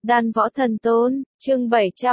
Đan Võ Thần Tôn, chương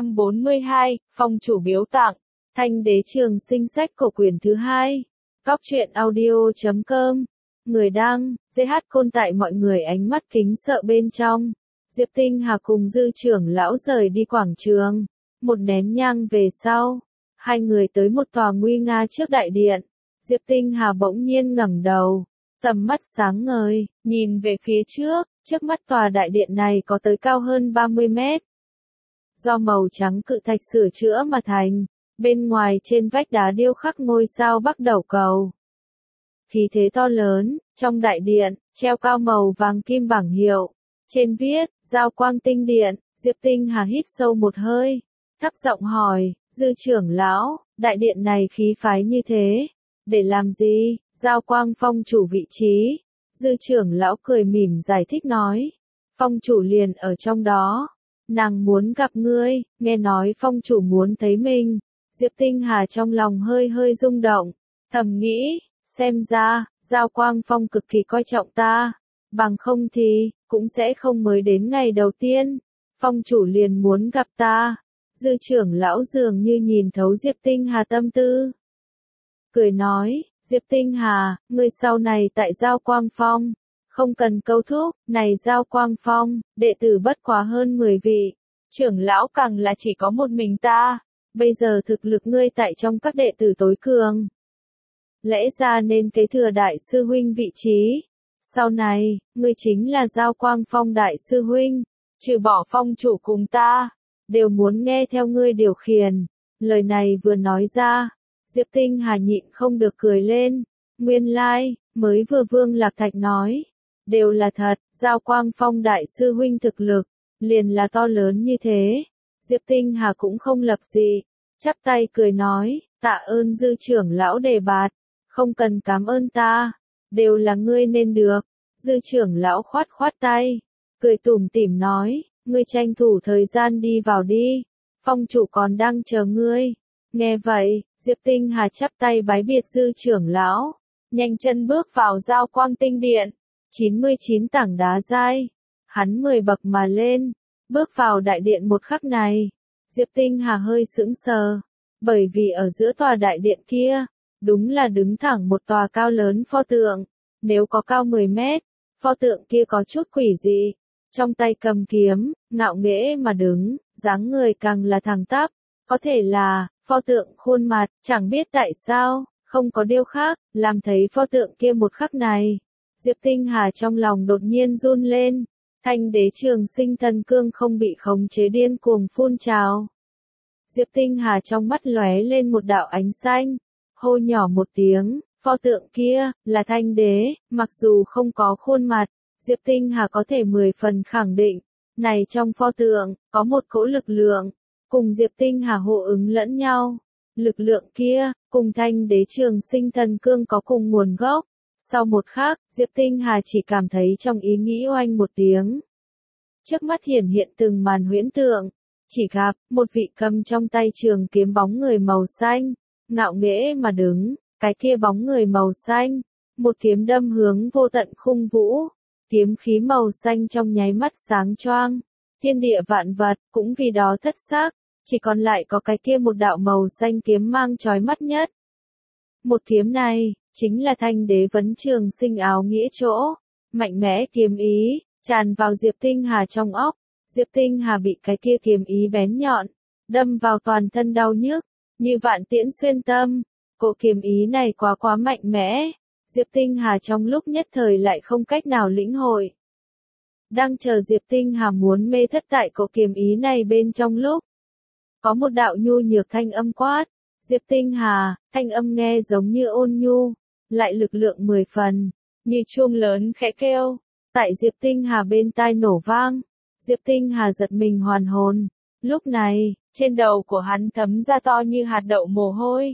742, phong chủ biếu tặng, Thanh Đế Trường Sinh sách cổ quyển thứ 2. Cóc truyện audio.com. Người đăng, DH Côn tại mọi người ánh mắt kính sợ bên trong. Diệp Tinh Hà cùng Dư trưởng lão rời đi quảng trường. Một nén nhang về sau, hai người tới một tòa nguy nga trước đại điện. Diệp Tinh Hà bỗng nhiên ngẩng đầu, tầm mắt sáng ngời, nhìn về phía trước mắt tòa đại điện này có tới cao hơn 30 mét. Do màu trắng cự thạch sửa chữa mà thành, bên ngoài trên vách đá điêu khắc ngôi sao Bắc Đẩu Cầu. Khí thế to lớn, trong đại điện, treo cao màu vàng kim bảng hiệu, trên viết, Giao Quang Tinh Điện. Diệp Tinh Hà hít sâu một hơi, thấp giọng hỏi, Dư trưởng lão, đại điện này khí phái như thế, để làm gì? Giao Quang phong chủ vị trí. Dư trưởng lão cười mỉm giải thích nói, phong chủ liền ở trong đó, nàng muốn gặp ngươi, nghe nói phong chủ muốn thấy mình. Diệp Tinh Hà trong lòng hơi hơi rung động, thầm nghĩ, xem ra, Giao Quang phong cực kỳ coi trọng ta, bằng không thì, cũng sẽ không mới đến ngày đầu tiên, phong chủ liền muốn gặp ta. Dư trưởng lão dường như nhìn thấu Diệp Tinh Hà tâm tư, cười nói, Diệp Tinh Hà, ngươi sau này tại Giao Quang Phong, không cần câu thúc, này Giao Quang Phong, đệ tử bất quá hơn 10 vị, trưởng lão càng là chỉ có một mình ta, bây giờ thực lực ngươi tại trong các đệ tử tối cường. Lẽ ra nên kế thừa đại sư huynh vị trí, sau này, ngươi chính là Giao Quang Phong đại sư huynh, trừ bỏ phong chủ cùng ta, đều muốn nghe theo ngươi điều khiển. Lời này vừa nói ra, Diệp Tinh Hà nhịn không được cười lên, nguyên lai, mới vừa Vương Lạc Thạch nói, đều là thật, Giao Quang Phong đại sư huynh thực lực, liền là to lớn như thế. Diệp Tinh Hà cũng không lập dị, chắp tay cười nói, tạ ơn Dư trưởng lão đề bạt, không cần cảm ơn ta, đều là ngươi nên được. Dư trưởng lão khoát khoát tay, cười tủm tỉm nói, ngươi tranh thủ thời gian đi vào đi, phong chủ còn đang chờ ngươi. Nghe vậy, Diệp Tinh Hà chắp tay bái biệt Dư trưởng lão, nhanh chân bước vào Giao Quang Tinh Điện. 99 tảng đá dai, hắn 10 bậc mà lên, bước vào đại điện một khắc này, Diệp Tinh Hà hơi sững sờ, bởi vì ở giữa tòa đại điện kia, đúng là đứng thẳng một tòa cao lớn pho tượng, nếu có cao 10 mét, pho tượng kia có chút quỷ dị, trong tay cầm kiếm, ngạo nghễ mà đứng, dáng người càng là thẳng tắp, có thể là pho tượng khuôn mặt, chẳng biết tại sao, không có điêu khắc, làm thấy pho tượng kia một khắc này. Diệp Tinh Hà trong lòng đột nhiên run lên, Thanh Đế Trường Sinh thần cương không bị khống chế điên cuồng phun trào. Diệp Tinh Hà trong mắt lóe lên một đạo ánh xanh, hô nhỏ một tiếng, pho tượng kia, là Thanh Đế, mặc dù không có khuôn mặt, Diệp Tinh Hà có thể 10 phần khẳng định, này trong pho tượng, có một cỗ lực lượng, cùng Diệp Tinh Hà hộ ứng lẫn nhau, lực lượng kia, cùng Thanh Đế Trường Sinh thần cương có cùng nguồn gốc. Sau một khắc, Diệp Tinh Hà chỉ cảm thấy trong ý nghĩ oanh một tiếng. Trước mắt hiển hiện từng màn huyễn tượng, chỉ gặp, một vị cầm trong tay trường kiếm bóng người màu xanh, ngạo nghễ mà đứng, cái kia bóng người màu xanh, một kiếm đâm hướng vô tận khung vũ, kiếm khí màu xanh trong nháy mắt sáng choang, thiên địa vạn vật, cũng vì đó thất xác, chỉ còn lại có cái kia một đạo màu xanh kiếm mang chói mắt nhất. Một kiếm này, chính là Thanh Đế Vấn Trường Sinh áo nghĩa chỗ, mạnh mẽ kiếm ý, tràn vào Diệp Tinh Hà trong óc, Diệp Tinh Hà bị cái kia kiếm ý bén nhọn, đâm vào toàn thân đau nhức, như vạn tiễn xuyên tâm, cỗ kiếm ý này quá mạnh mẽ, Diệp Tinh Hà trong lúc nhất thời lại không cách nào lĩnh hội. Đang chờ Diệp Tinh Hà muốn mê thất tại cỗ kiếm ý này bên trong lúc, có một đạo nhu nhược thanh âm quát, Diệp Tinh Hà, thanh âm nghe giống như ôn nhu, lại lực lượng 10 phần, như chuông lớn khẽ kêu, tại Diệp Tinh Hà bên tai nổ vang. Diệp Tinh Hà giật mình hoàn hồn, lúc này, trên đầu của hắn thấm ra to như hạt đậu mồ hôi.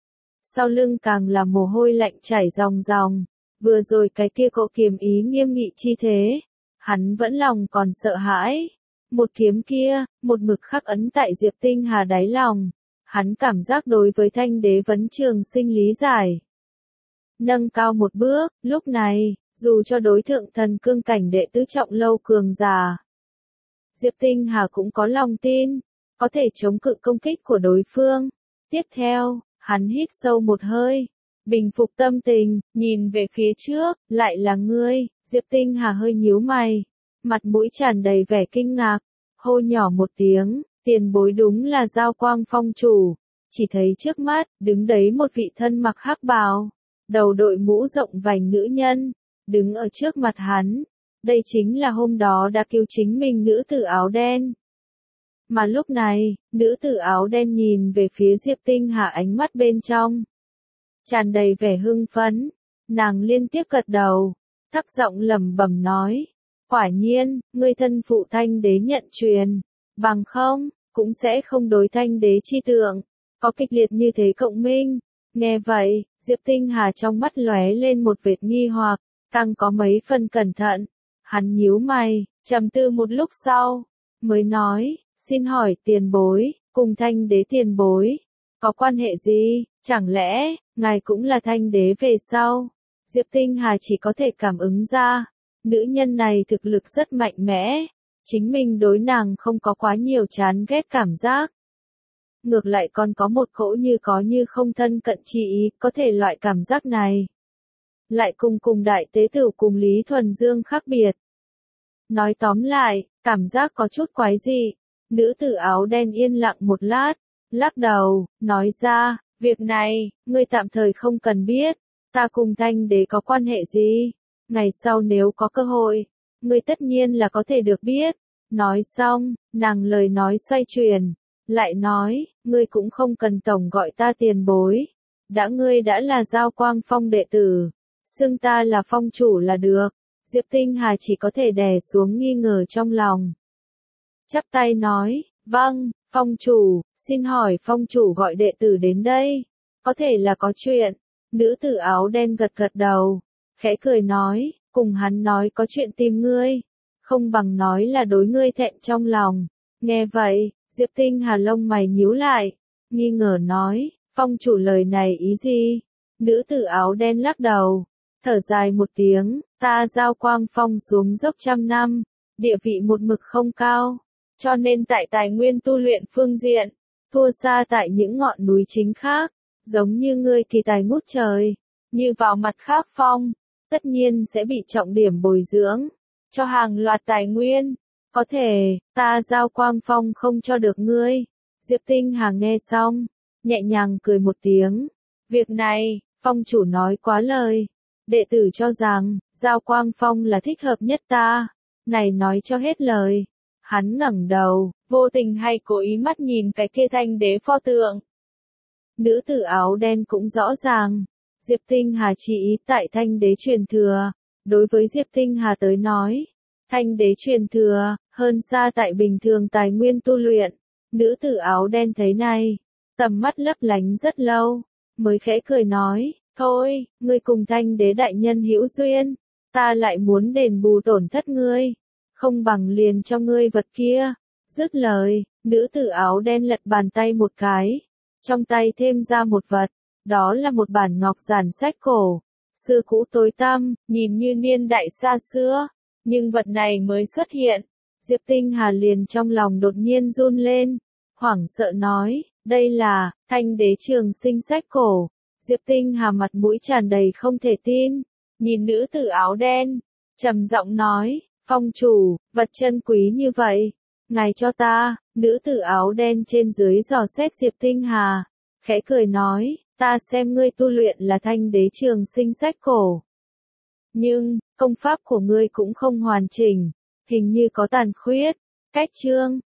Sau lưng càng là mồ hôi lạnh chảy ròng ròng, vừa rồi cái kia cỗ kiếm ý nghiêm nghị chi thế, hắn vẫn lòng còn sợ hãi. Một kiếm kia, một mực khắc ấn tại Diệp Tinh Hà đáy lòng, hắn cảm giác đối với Thanh Đế Vấn Trường Sinh lý giải. Nâng cao một bước, lúc này, dù cho đối thượng thần cương cảnh đệ tứ trọng lâu cường giả, Diệp Tinh Hà cũng có lòng tin, có thể chống cự công kích của đối phương. Tiếp theo, hắn hít sâu một hơi, bình phục tâm tình, nhìn về phía trước, lại là ngươi. Diệp Tinh Hà hơi nhíu mày, mặt mũi tràn đầy vẻ kinh ngạc, hô nhỏ một tiếng, tiền bối đúng là Giao Quang Phong chủ. Chỉ thấy trước mắt, đứng đấy một vị thân mặc hắc bào, đầu đội mũ rộng vành nữ nhân, đứng ở trước mặt hắn. Đây chính là hôm đó đã cứu chính mình nữ tử áo đen. Mà lúc này, nữ tử áo đen nhìn về phía Diệp Tinh Hà, ánh mắt bên trong tràn đầy vẻ hưng phấn, nàng liên tiếp gật đầu, thấp giọng lẩm bẩm nói, quả nhiên, ngươi thân phụ Thanh đế nhận truyền, bằng không, cũng sẽ không đối Thanh đế chi tượng, có kịch liệt như thế cộng minh. Nghe vậy, Diệp Tinh Hà trong mắt lóe lên một vệt nghi hoặc, càng có mấy phần cẩn thận, hắn nhíu mày, trầm tư một lúc sau, mới nói, xin hỏi tiền bối, cùng Thanh đế tiền bối, có quan hệ gì, chẳng lẽ, ngài cũng là Thanh đế về sau? Diệp Tinh Hà chỉ có thể cảm ứng ra, nữ nhân này thực lực rất mạnh mẽ, chính mình đối nàng không có quá nhiều chán ghét cảm giác. Ngược lại còn có một cỗ như có như không thân cận chi ý, có thể loại cảm giác này lại cùng đại tế tử cùng Lý Thuần Dương khác biệt. Nói tóm lại, cảm giác có chút quái dị. Nữ tử áo đen yên lặng một lát, lắc đầu, nói ra, việc này, ngươi tạm thời không cần biết, ta cùng Thanh đế có quan hệ gì, ngày sau nếu có cơ hội, ngươi tất nhiên là có thể được biết. Nói xong, nàng lời nói xoay chuyển, lại nói, ngươi cũng không cần tổng gọi ta tiền bối, ngươi đã là Giao Quang Phong đệ tử, xưng ta là phong chủ là được. Diệp Tinh Hà chỉ có thể đè xuống nghi ngờ trong lòng. Chắp tay nói, vâng, phong chủ, xin hỏi phong chủ gọi đệ tử đến đây, có thể là có chuyện. Nữ tử áo đen gật gật đầu, khẽ cười nói, cùng hắn nói có chuyện tìm ngươi, không bằng nói là đối ngươi thẹn trong lòng. Nghe vậy, Diệp Tinh Hà lông mày nhíu lại, nghi ngờ nói, phong chủ lời này ý gì? Nữ tử áo đen lắc đầu, thở dài một tiếng, ta Giao Quang Phong xuống dốc trăm năm, địa vị một mực không cao, cho nên tại tài nguyên tu luyện phương diện, thua xa tại những ngọn núi chính khác, giống như ngươi kỳ tài ngút trời, như vào mặt khác phong, tất nhiên sẽ bị trọng điểm bồi dưỡng, cho hàng loạt tài nguyên, có thể, ta Giao Quang Phong không cho được ngươi. Diệp Tinh Hà nghe xong, nhẹ nhàng cười một tiếng, việc này, phong chủ nói quá lời. Đệ tử cho rằng, Giao Quang Phong là thích hợp nhất ta. Này nói cho hết lời. Hắn ngẩng đầu, vô tình hay cố ý mắt nhìn cái kia Thanh đế pho tượng. Nữ tử áo đen cũng rõ ràng. Diệp Tinh Hà chỉ ý tại Thanh đế truyền thừa. Đối với Diệp Tinh Hà tới nói, Thanh đế truyền thừa, hơn xa tại bình thường tài nguyên tu luyện. Nữ tử áo đen thấy này, tầm mắt lấp lánh rất lâu, mới khẽ cười nói. Thôi, ngươi cùng Thanh đế đại nhân hữu duyên, ta lại muốn đền bù tổn thất ngươi, không bằng liền cho ngươi vật kia. Dứt lời, nữ tử áo đen lật bàn tay một cái, trong tay thêm ra một vật, đó là một bản ngọc giản sách cổ, xưa cũ tối tăm, nhìn như niên đại xa xưa, nhưng vật này mới xuất hiện, Diệp Tinh Hà liền trong lòng đột nhiên run lên, hoảng sợ nói, đây là Thanh đế trường sinh sách cổ. Diệp Tinh Hà mặt mũi tràn đầy không thể tin, nhìn nữ tử áo đen, trầm giọng nói, phong chủ, vật chân quý như vậy, ngài cho ta. Nữ tử áo đen trên dưới dò xét Diệp Tinh Hà, khẽ cười nói, ta xem ngươi tu luyện là Thanh đế trường sinh sách cổ. Nhưng, công pháp của ngươi cũng không hoàn chỉnh, hình như có tàn khuyết, cách chương,